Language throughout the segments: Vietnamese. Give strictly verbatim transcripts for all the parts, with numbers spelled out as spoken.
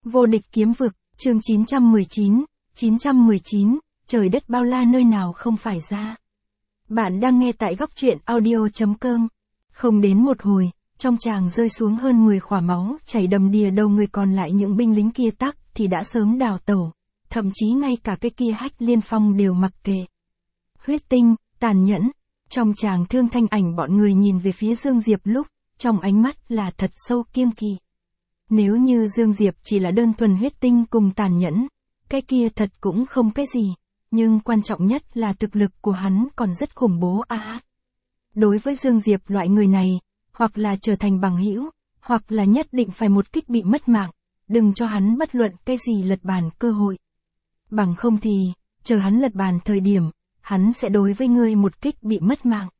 Vô địch kiếm vực, chương chín trăm mười chín, chín trăm mười chín, trời đất bao la nơi nào không phải ra. Bạn đang nghe tại góc truyện audio chấm com. Không đến một hồi, trong tràng rơi xuống hơn mười khỏa máu chảy đầm đìa đầu người, còn lại những binh lính kia tắc thì đã sớm đào tẩu, thậm chí ngay cả cái kia Hách Liên Phong đều mặc kệ. Huyết tinh, tàn nhẫn, trong tràng Thương Thanh Ảnh bọn người nhìn về phía Dương Diệp lúc, trong ánh mắt là thật sâu kiêng kỵ. Nếu như Dương Diệp chỉ là đơn thuần huyết tinh cùng tàn nhẫn, cái kia thật cũng không cái gì, nhưng quan trọng nhất là thực lực của hắn còn rất khủng bố a. À, đối với Dương Diệp loại người này, hoặc là trở thành bằng hữu, hoặc là nhất định phải một kích bị mất mạng, đừng cho hắn bất luận cái gì lật bàn cơ hội. Bằng không thì, chờ hắn lật bàn thời điểm, hắn sẽ đối với ngươi một kích bị mất mạng.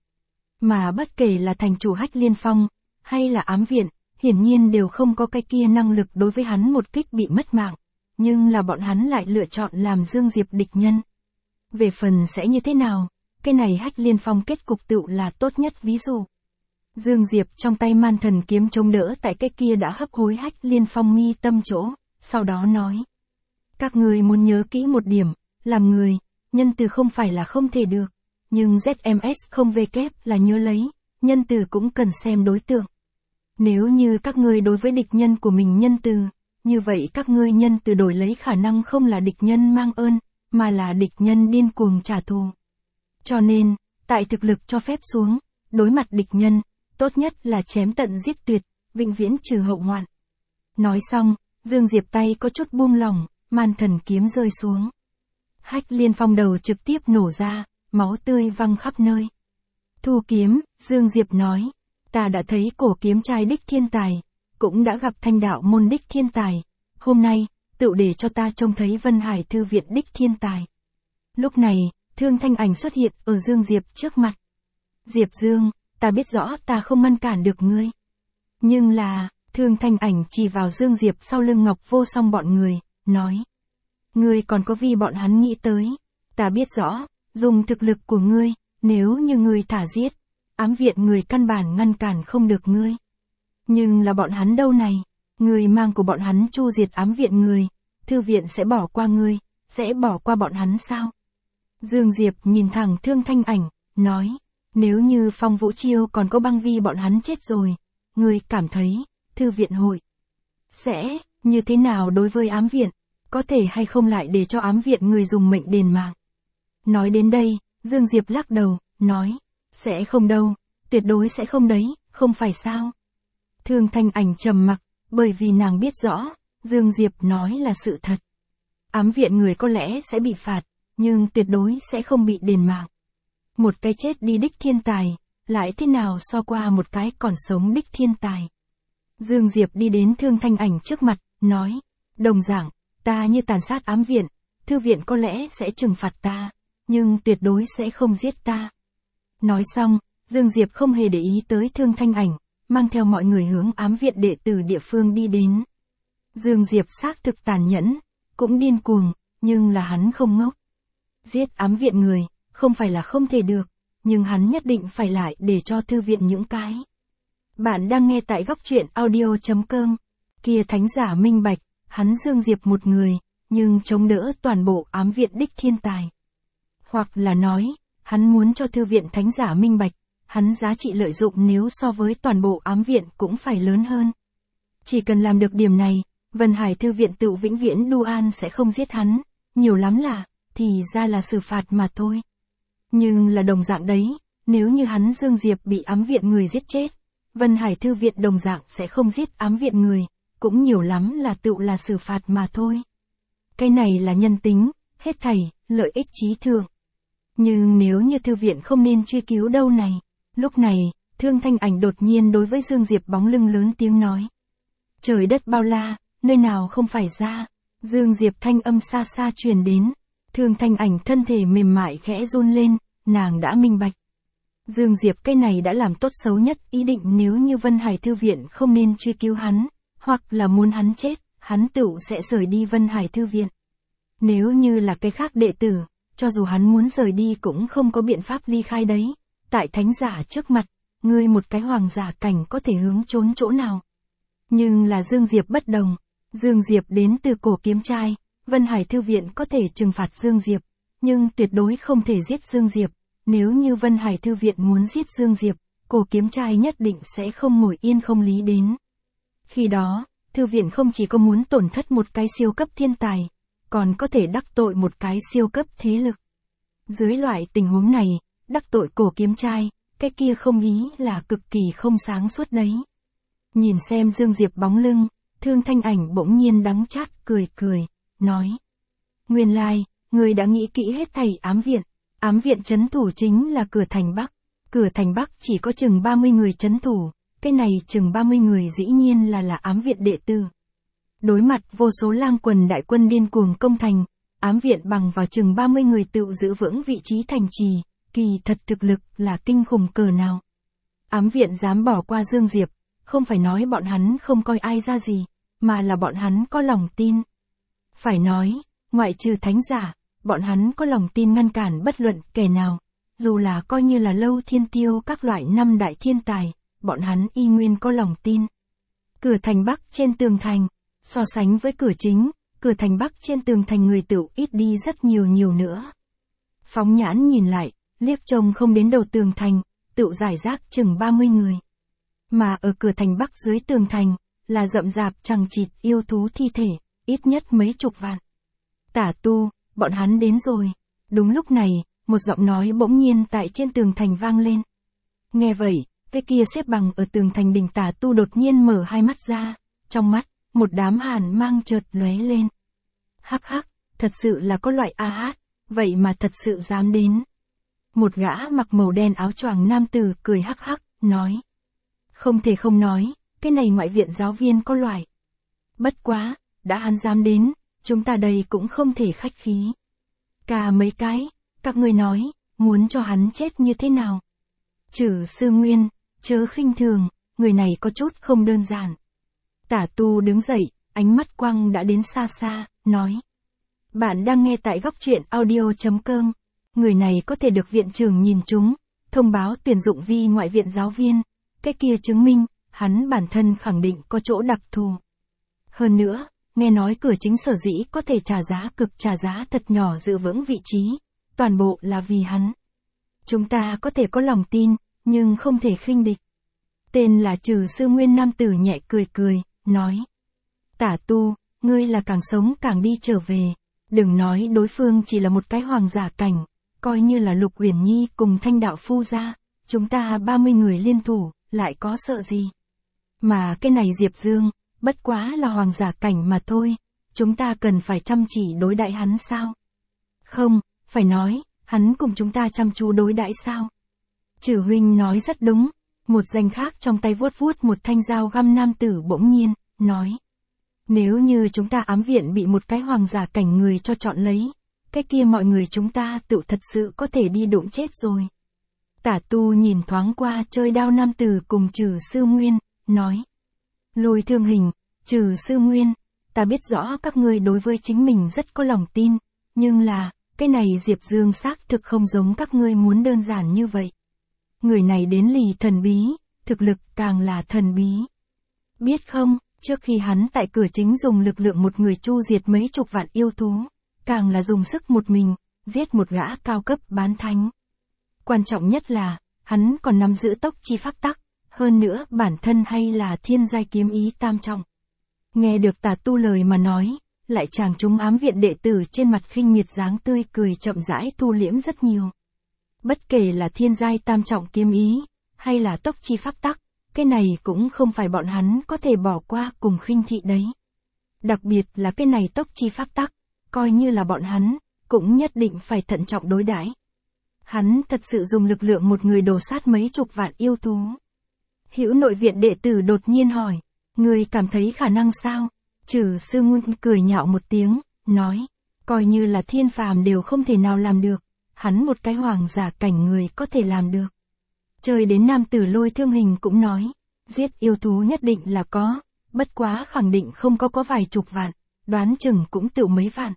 Mà bất kể là thành chủ Hách Liên Phong, hay là ám viện, hiển nhiên đều không có cái kia năng lực đối với hắn một kích bị mất mạng, nhưng là bọn hắn lại lựa chọn làm Dương Diệp địch nhân. Về phần sẽ như thế nào, cái này Hách Liên Phong kết cục tựu là tốt nhất ví dụ. Dương Diệp trong tay man thần kiếm chống đỡ tại cái kia đã hấp hối Hách Liên Phong mi tâm chỗ, sau đó nói. Các người muốn nhớ kỹ một điểm, làm người, nhân từ không phải là không thể được, nhưng Z M S không V kép là nhớ lấy, nhân từ cũng cần xem đối tượng. Nếu như các ngươi đối với địch nhân của mình nhân từ, như vậy các ngươi nhân từ đổi lấy khả năng không là địch nhân mang ơn, mà là địch nhân điên cuồng trả thù. Cho nên, tại thực lực cho phép xuống, đối mặt địch nhân, tốt nhất là chém tận giết tuyệt, vĩnh viễn trừ hậu hoạn. Nói xong, Dương Diệp tay có chút buông lỏng, man thần kiếm rơi xuống. Hách Liên Phong đầu trực tiếp nổ ra, máu tươi văng khắp nơi. Thu kiếm, Dương Diệp nói. Ta đã thấy cổ kiếm trai đích thiên tài, cũng đã gặp thanh đạo môn đích thiên tài, hôm nay, tự để cho ta trông thấy Vân Hải Thư viện đích thiên tài. Lúc này, Thương Thanh Ảnh xuất hiện ở Dương Diệp trước mặt. Diệp Dương, ta biết rõ ta không ngăn cản được ngươi. Nhưng là, Thương Thanh Ảnh chỉ vào Dương Diệp sau lưng Ngọc Vô Song bọn người, nói. Ngươi còn có vì bọn hắn nghĩ tới, ta biết rõ, dùng thực lực của ngươi, nếu như ngươi thả giết. Ám viện người căn bản ngăn cản không được ngươi. Nhưng là bọn hắn đâu này, người mang của bọn hắn chu diệt ám viện người, thư viện sẽ bỏ qua ngươi, sẽ bỏ qua bọn hắn sao? Dương Diệp nhìn thẳng Thương Thanh Ảnh, nói, nếu như Phong Vũ Chiêu còn có băng vi bọn hắn chết rồi, ngươi cảm thấy, thư viện hội sẽ như thế nào đối với ám viện, có thể hay không lại để cho ám viện người dùng mệnh đền mạng? Nói đến đây, Dương Diệp lắc đầu, nói, sẽ không đâu, tuyệt đối sẽ không đấy, không phải sao? Thương Thanh Ảnh trầm mặc, bởi vì nàng biết rõ, Dương Diệp nói là sự thật. Ám viện người có lẽ sẽ bị phạt, nhưng tuyệt đối sẽ không bị đền mạng. Một cái chết đi đích thiên tài, lại thế nào so qua một cái còn sống đích thiên tài? Dương Diệp đi đến Thương Thanh Ảnh trước mặt, nói, đồng dạng, ta như tàn sát ám viện, thư viện có lẽ sẽ trừng phạt ta, nhưng tuyệt đối sẽ không giết ta. Nói xong, Dương Diệp không hề để ý tới Thương Thanh Ảnh, mang theo mọi người hướng ám viện đệ tử địa phương đi đến. Dương Diệp xác thực tàn nhẫn, cũng điên cuồng, nhưng là hắn không ngốc. Giết ám viện người, không phải là không thể được, nhưng hắn nhất định phải lại để cho thư viện những cái. Bạn đang nghe tại góc truyện audio chấm com. Kia thánh giả minh bạch, hắn Dương Diệp một người, nhưng chống đỡ toàn bộ ám viện đích thiên tài. Hoặc là nói, hắn muốn cho thư viện thánh giả minh bạch, hắn giá trị lợi dụng nếu so với toàn bộ ám viện cũng phải lớn hơn. Chỉ cần làm được điểm này, Vân Hải Thư viện tự vĩnh viễn đu an sẽ không giết hắn, nhiều lắm là, thì ra là xử phạt mà thôi. Nhưng là đồng dạng đấy, nếu như hắn Dương Diệp bị ám viện người giết chết, Vân Hải Thư viện đồng dạng sẽ không giết ám viện người, cũng nhiều lắm là tự là xử phạt mà thôi. Cái này là nhân tính, hết thảy, lợi ích chí thượng. Nhưng nếu như thư viện không nên truy cứu đâu này. Lúc này, Thương Thanh Ảnh đột nhiên đối với Dương Diệp bóng lưng lớn tiếng nói. Trời đất bao la, nơi nào không phải ra. Dương Diệp thanh âm xa xa truyền đến. Thương Thanh Ảnh thân thể mềm mại khẽ run lên, nàng đã minh bạch. Dương Diệp cái này đã làm tốt xấu nhất ý định, nếu như Vân Hải Thư viện không nên truy cứu hắn, hoặc là muốn hắn chết, hắn tự sẽ rời đi Vân Hải Thư viện. Nếu như là cái khác đệ tử, cho dù hắn muốn rời đi cũng không có biện pháp ly khai đấy. Tại thánh giả trước mặt, ngươi một cái hoàng giả cảnh có thể hướng trốn chỗ nào. Nhưng là Dương Diệp bất đồng, Dương Diệp đến từ cổ kiếm trai, Vân Hải Thư viện có thể trừng phạt Dương Diệp, nhưng tuyệt đối không thể giết Dương Diệp. Nếu như Vân Hải Thư viện muốn giết Dương Diệp, cổ kiếm trai nhất định sẽ không ngồi yên không lý đến. Khi đó, Thư viện không chỉ có muốn tổn thất một cái siêu cấp thiên tài, còn có thể đắc tội một cái siêu cấp thế lực. Dưới loại tình huống này, đắc tội cổ kiếm trai, cái kia không ý là cực kỳ không sáng suốt đấy. Nhìn xem Dương Diệp bóng lưng, Thương Thanh Ảnh bỗng nhiên đắng chát cười cười, nói. Nguyên lai, người đã nghĩ kỹ hết thầy ám viện. Ám viện trấn thủ chính là cửa thành Bắc. Cửa thành Bắc chỉ có chừng ba mươi người trấn thủ, cái này chừng ba mươi người dĩ nhiên là là ám viện đệ tử. Đối mặt vô số lang quần đại quân điên cuồng công thành, ám viện bằng vào chừng ba mươi người tự giữ vững vị trí thành trì, kỳ thật thực lực là kinh khủng cỡ nào. Ám viện dám bỏ qua Dương Diệp, không phải nói bọn hắn không coi ai ra gì, mà là bọn hắn có lòng tin. Phải nói, ngoại trừ thánh giả, bọn hắn có lòng tin ngăn cản bất luận kẻ nào, dù là coi như là Lâu Thiên Tiêu các loại năm đại thiên tài, bọn hắn y nguyên có lòng tin. Cửa thành Bắc trên tường thành, so sánh với cửa chính, cửa thành Bắc trên tường thành người tựu ít đi rất nhiều nhiều nữa. Phóng nhãn nhìn lại, liếc trông không đến đầu tường thành, tựu giải rác chừng ba mươi người. Mà ở cửa thành Bắc dưới tường thành, là rậm rạp chằng chịt yêu thú thi thể, ít nhất mấy chục vạn. Tả tu, bọn hắn đến rồi. Đúng lúc này, một giọng nói bỗng nhiên tại trên tường thành vang lên. Nghe vậy, cái kia xếp bằng ở tường thành đỉnh tả tu đột nhiên mở hai mắt ra, trong mắt, một đám hàn mang chợt lóe lên. Hắc hắc, thật sự là có loại a hát, vậy mà thật sự dám đến. Một gã mặc màu đen áo choàng nam tử cười hắc hắc, nói. Không thể không nói, cái này ngoại viện giáo viên có loại. Bất quá, đã hắn dám đến, chúng ta đây cũng không thể khách khí. Cả mấy cái, các ngươi nói, muốn cho hắn chết như thế nào? Trử Sư Nguyên, chớ khinh thường, người này có chút không đơn giản. Tả tu đứng dậy, ánh mắt quăng đã đến xa xa, nói. Bạn đang nghe tại góc truyện audio chấm com. Người này có thể được viện trưởng nhìn trúng, thông báo tuyển dụng vi ngoại viện giáo viên. Cái kia chứng minh, hắn bản thân khẳng định có chỗ đặc thù. Hơn nữa, nghe nói cửa chính sở dĩ có thể trả giá cực trả giá thật nhỏ giữ vững vị trí, toàn bộ là vì hắn. Chúng ta có thể có lòng tin, nhưng không thể khinh địch. Tên là Trử Sư Nguyên nam tử nhẹ cười cười, nói. Tả tu, ngươi là càng sống càng đi trở về. Đừng nói đối phương chỉ là một cái hoàng giả cảnh, coi như là Lục Uyển Nhi cùng Thanh Đạo Phu ra, chúng ta ba mươi người liên thủ, lại có sợ gì. Mà cái này Diệp Dương, bất quá là hoàng giả cảnh mà thôi, chúng ta cần phải chăm chỉ đối đãi hắn sao? Không, phải nói, hắn cùng chúng ta chăm chú đối đãi sao? Trử huynh nói rất đúng, một danh khác trong tay vuốt vuốt một thanh dao găm nam tử bỗng nhiên, nói. Nếu như chúng ta ám viện bị một cái hoàng giả cảnh người cho chọn lấy, cái kia mọi người chúng ta tự thật sự có thể đi đụng chết rồi. Tả tu nhìn thoáng qua chơi đao nam tử cùng Trử Sư Nguyên, nói. Lôi Thương Hình, Trử Sư Nguyên, ta biết rõ các ngươi đối với chính mình rất có lòng tin, nhưng là, cái này Diệp Dương xác thực không giống các ngươi muốn đơn giản như vậy. Người này đến lì thần bí, thực lực càng là thần bí. Biết không, trước khi hắn tại cửa chính dùng lực lượng một người chu diệt mấy chục vạn yêu thú, càng là dùng sức một mình, giết một gã cao cấp bán thánh. Quan trọng nhất là, hắn còn nắm giữ tốc chi pháp tắc, hơn nữa bản thân hay là thiên giai kiếm ý tam trọng. Nghe được Tả tu lời mà nói, lại chàng chúng ám viện đệ tử trên mặt khinh miệt dáng tươi cười chậm rãi thu liễm rất nhiều. Bất kể là thiên giai tam trọng kiếm ý, hay là tốc chi pháp tắc, cái này cũng không phải bọn hắn có thể bỏ qua cùng khinh thị đấy. Đặc biệt là cái này tốc chi pháp tắc, coi như là bọn hắn, cũng nhất định phải thận trọng đối đãi. Hắn thật sự dùng lực lượng một người đổ sát mấy chục vạn yêu thú. Hữu nội viện đệ tử đột nhiên hỏi, người cảm thấy khả năng sao? Trử Sư Nguyên cười nhạo một tiếng, nói, coi như là thiên phàm đều không thể nào làm được, hắn một cái hoàng giả cảnh người có thể làm được. Chơi đến nam tử Lôi Thương Hình cũng nói, giết yêu thú nhất định là có, bất quá khẳng định không có có vài chục vạn, đoán chừng cũng tự mấy vạn.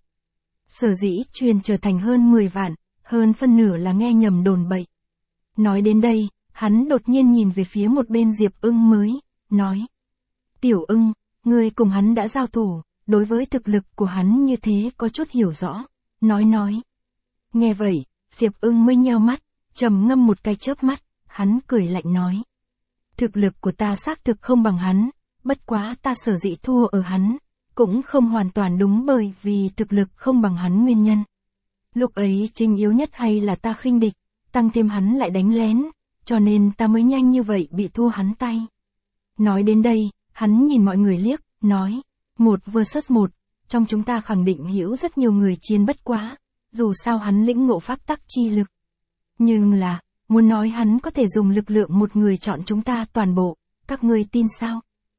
Sở dĩ truyền trở thành hơn mười vạn, hơn phân nửa là nghe nhầm đồn bậy. Nói đến đây, hắn đột nhiên nhìn về phía một bên Diệp Ưng mới, nói. Tiểu Ưng, Ngươi cùng hắn đã giao thủ, đối với thực lực của hắn như thế có chút hiểu rõ. Nói nói. Nghe vậy, Diệp Ưng mới nheo mắt, trầm ngâm một cái chớp mắt, hắn cười lạnh nói. Thực lực của ta xác thực không bằng hắn, bất quá ta sở dĩ thua ở hắn, cũng không hoàn toàn đúng bởi vì thực lực không bằng hắn nguyên nhân. Lúc ấy chính yếu nhất hay là ta khinh địch, tăng thêm hắn lại đánh lén, cho nên ta mới nhanh như vậy bị thua hắn tay. Nói đến đây, hắn nhìn mọi người liếc, nói, một versus một, trong chúng ta khẳng định hiểu rất nhiều người chiến bất quá, dù sao hắn lĩnh ngộ pháp tắc chi lực. Nhưng là, muốn nói hắn có thể dùng lực lượng một người chọn chúng ta toàn bộ, các ngươi tin sao?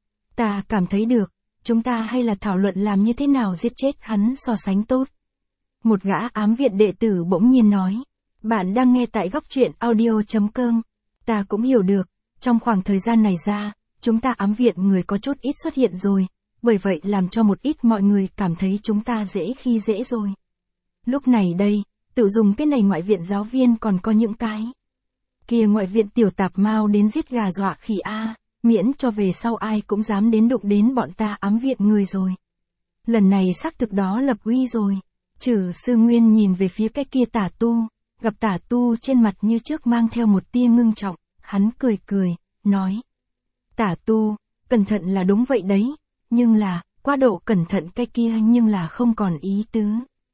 Ta cảm thấy được, chúng ta hay là thảo luận làm như thế nào giết chết hắn so sánh tốt. Một gã ám viện đệ tử bỗng nhiên nói, bạn đang nghe tại góc truyện audio chấm com. Ta cũng hiểu được, trong khoảng thời gian này ra, chúng ta ám viện người có chút ít xuất hiện rồi, bởi vậy làm cho một ít mọi người cảm thấy chúng ta dễ khi dễ rồi. Lúc này đây, tự dùng cái này ngoại viện giáo viên còn có những cái. Kia ngoại viện tiểu tạp mau đến giết gà dọa khỉ a, miễn cho về sau ai cũng dám đến đụng đến bọn ta ám viện người rồi. Lần này xác thực đó lập uy rồi. Chử sư nguyên nhìn về phía cái kia tả tu, gặp tả tu trên mặt như trước mang theo một tia ngưng trọng, hắn cười cười, nói. Tả tu, cẩn thận là đúng vậy đấy, nhưng là, quá độ cẩn thận cái kia nhưng là không còn ý tứ.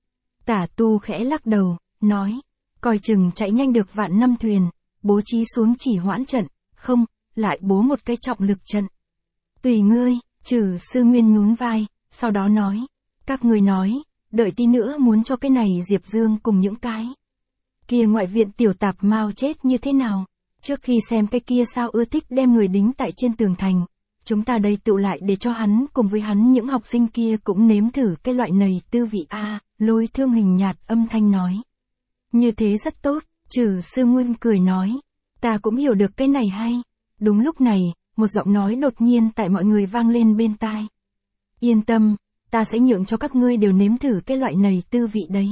Tả tu khẽ lắc đầu, nói, coi chừng chạy nhanh được vạn năm thuyền, bố trí xuống chỉ hoãn trận, không, lại bố một cái trọng lực trận. Tùy ngươi, Chử sư nguyên nhún vai, sau đó nói, các ngươi nói, đợi tí nữa muốn cho cái này Diệp Dương cùng những cái. Kia ngoại viện tiểu tạp mau chết như thế nào, trước khi xem cái kia sao ưa thích đem người đính tại trên tường thành, chúng ta đây tụ lại để cho hắn cùng với hắn những học sinh kia cũng nếm thử cái loại này tư vị a. Lôi Thương Hình nhạt âm thanh nói. Như thế rất tốt, Chử sư nguyên cười nói, ta cũng hiểu được cái này hay. Đúng lúc này, một giọng nói đột nhiên tại mọi người vang lên bên tai. Yên tâm, ta sẽ nhượng cho các ngươi đều nếm thử cái loại này tư vị đấy.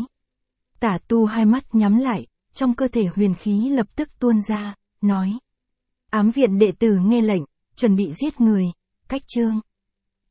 Tả tu hai mắt nhắm lại, trong cơ thể huyền khí lập tức tuôn ra, nói. Ám viện đệ tử nghe lệnh, chuẩn bị giết người, cách chương.